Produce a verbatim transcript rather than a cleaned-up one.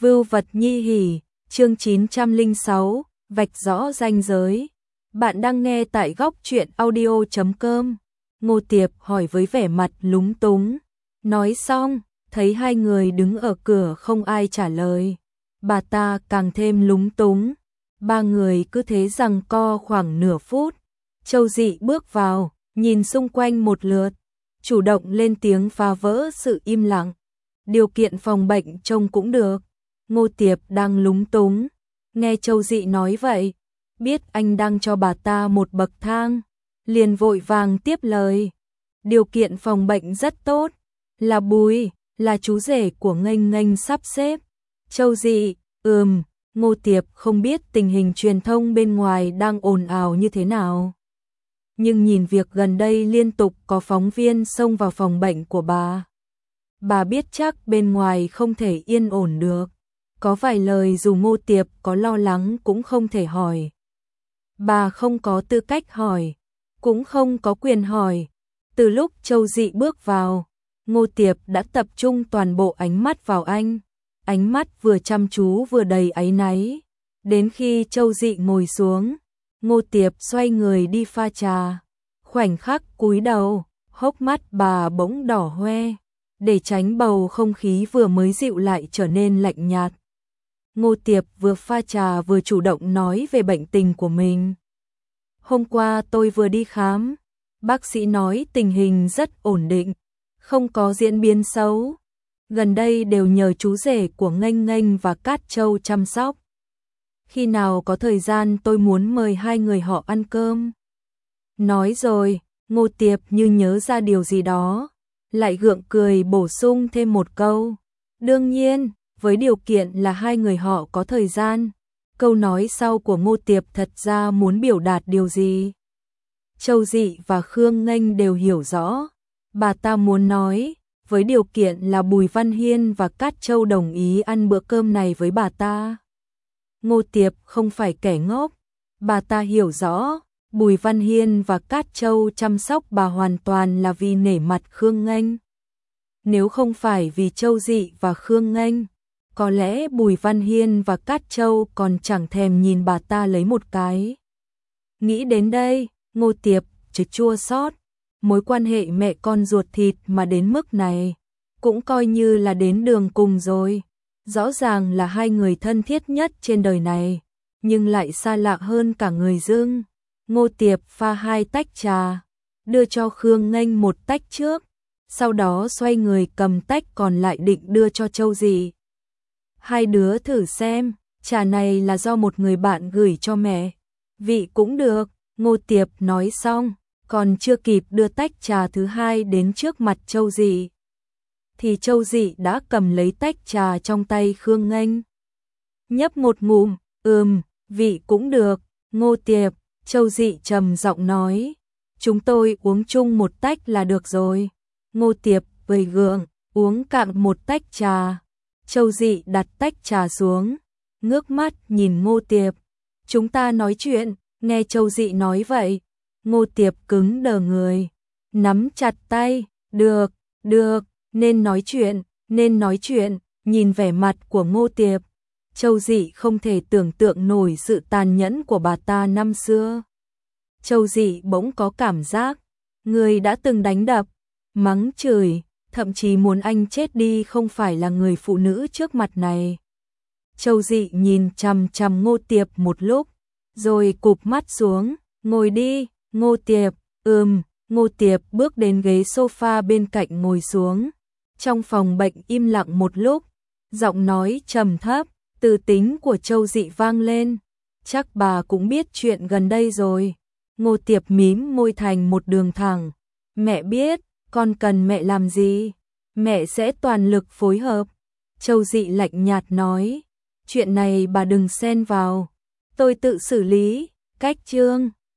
Vưu vật nhi hỉ, chương chín trăm lẻ sáu, vạch rõ ranh giới. Bạn đang nghe tại góc truyện audio chấm com. Ngô Tiệp hỏi với vẻ mặt lúng túng. Nói xong, thấy hai người đứng ở cửa không ai trả lời. Bà ta càng thêm lúng túng. Ba người cứ thế giằng co khoảng nửa phút. Châu Dị bước vào, nhìn xung quanh một lượt, chủ động lên tiếng phá vỡ sự im lặng. Điều kiện phòng bệnh trông cũng được. Ngô Tiệp đang lúng túng, nghe Châu Dị nói vậy, biết anh đang cho bà ta một bậc thang, liền vội vàng tiếp lời. Điều kiện phòng bệnh rất tốt, là Bùi, là chú rể của Nghênh Nghênh sắp xếp. Châu Dị, ừm, Ngô Tiệp không biết tình hình truyền thông bên ngoài đang ồn ào như thế nào. Nhưng nhìn việc gần đây liên tục có phóng viên xông vào phòng bệnh của bà, bà biết chắc bên ngoài không thể yên ổn được. Có vài lời dù Ngô Tiệp có lo lắng cũng không thể hỏi. Bà không có tư cách hỏi, cũng không có quyền hỏi. Từ lúc Châu Dị bước vào, Ngô Tiệp đã tập trung toàn bộ ánh mắt vào anh. Ánh mắt vừa chăm chú vừa đầy áy náy. Đến khi Châu Dị ngồi xuống, Ngô Tiệp xoay người đi pha trà. Khoảnh khắc cúi đầu, hốc mắt bà bỗng đỏ hoe, để tránh bầu không khí vừa mới dịu lại trở nên lạnh nhạt. Ngô Tiệp vừa pha trà vừa chủ động nói về bệnh tình của mình. Hôm qua tôi vừa đi khám, bác sĩ nói tình hình rất ổn định, không có diễn biến xấu. Gần đây đều nhờ chú rể của Nghênh Nghênh và Cát Châu chăm sóc. Khi nào có thời gian tôi muốn mời hai người họ ăn cơm. Nói rồi, Ngô Tiệp như nhớ ra điều gì đó, lại gượng cười bổ sung thêm một câu. Đương nhiên, với điều kiện là hai người họ có thời gian. Câu nói sau của Ngô Tiệp thật ra muốn biểu đạt điều gì? Châu Dị và Khương Nghênh đều hiểu rõ. Bà ta muốn nói, với điều kiện là Bùi Văn Hiên và Cát Châu đồng ý ăn bữa cơm này với bà ta. Ngô Tiệp không phải kẻ ngốc. Bà ta hiểu rõ, Bùi Văn Hiên và Cát Châu chăm sóc bà hoàn toàn là vì nể mặt Khương Nghênh. Nếu không phải vì Châu Dị và Khương Nghênh, có lẽ Bùi Văn Hiên và Cát Châu còn chẳng thèm nhìn bà ta lấy một cái. Nghĩ đến đây, Ngô Tiệp chợt chua xót. Mối quan hệ mẹ con ruột thịt mà đến mức này, cũng coi như là đến đường cùng rồi. Rõ ràng là hai người thân thiết nhất trên đời này, nhưng lại xa lạ hơn cả người dưng. Ngô Tiệp pha hai tách trà, đưa cho Khương Nghênh một tách trước, sau đó xoay người cầm tách còn lại định đưa cho Châu Dị. Hai đứa thử xem, trà này là do một người bạn gửi cho mẹ. Vị cũng được. Ngô Tiệp nói xong, còn chưa kịp đưa tách trà thứ hai đến trước mặt Châu Dị, thì Châu Dị đã cầm lấy tách trà trong tay Khương Nghênh. Nhấp một ngụm, ừm, vị cũng được. Ngô Tiệp, Châu Dị trầm giọng nói, chúng tôi uống chung một tách là được rồi. Ngô Tiệp vầy gượng, uống cạn một tách trà. Châu Dị đặt tách trà xuống, ngước mắt nhìn Ngô Tiệp. Chúng ta nói chuyện. Nghe Châu Dị nói vậy, Ngô Tiệp cứng đờ người, nắm chặt tay. Được, được, nên nói chuyện, nên nói chuyện. Nhìn vẻ mặt của Ngô Tiệp, Châu Dị không thể tưởng tượng nổi sự tàn nhẫn của bà ta năm xưa. Châu Dị bỗng có cảm giác, người đã từng đánh đập, mắng chửi, thậm chí muốn anh chết đi không phải là người phụ nữ trước mặt này. Châu Dị nhìn chằm chằm Ngô Tiệp một lúc, rồi cụp mắt xuống. Ngồi đi. Ngô Tiệp, ừm. Ngô Tiệp bước đến ghế sofa bên cạnh ngồi xuống. Trong phòng bệnh im lặng một lúc, giọng nói trầm thấp, từ tính của Châu Dị vang lên. Chắc bà cũng biết chuyện gần đây rồi. Ngô Tiệp mím môi thành một đường thẳng. Mẹ biết, con cần mẹ làm gì? Mẹ sẽ toàn lực phối hợp. Châu Dị lạnh nhạt nói, chuyện này bà đừng xen vào. Tôi tự xử lý. Cách chương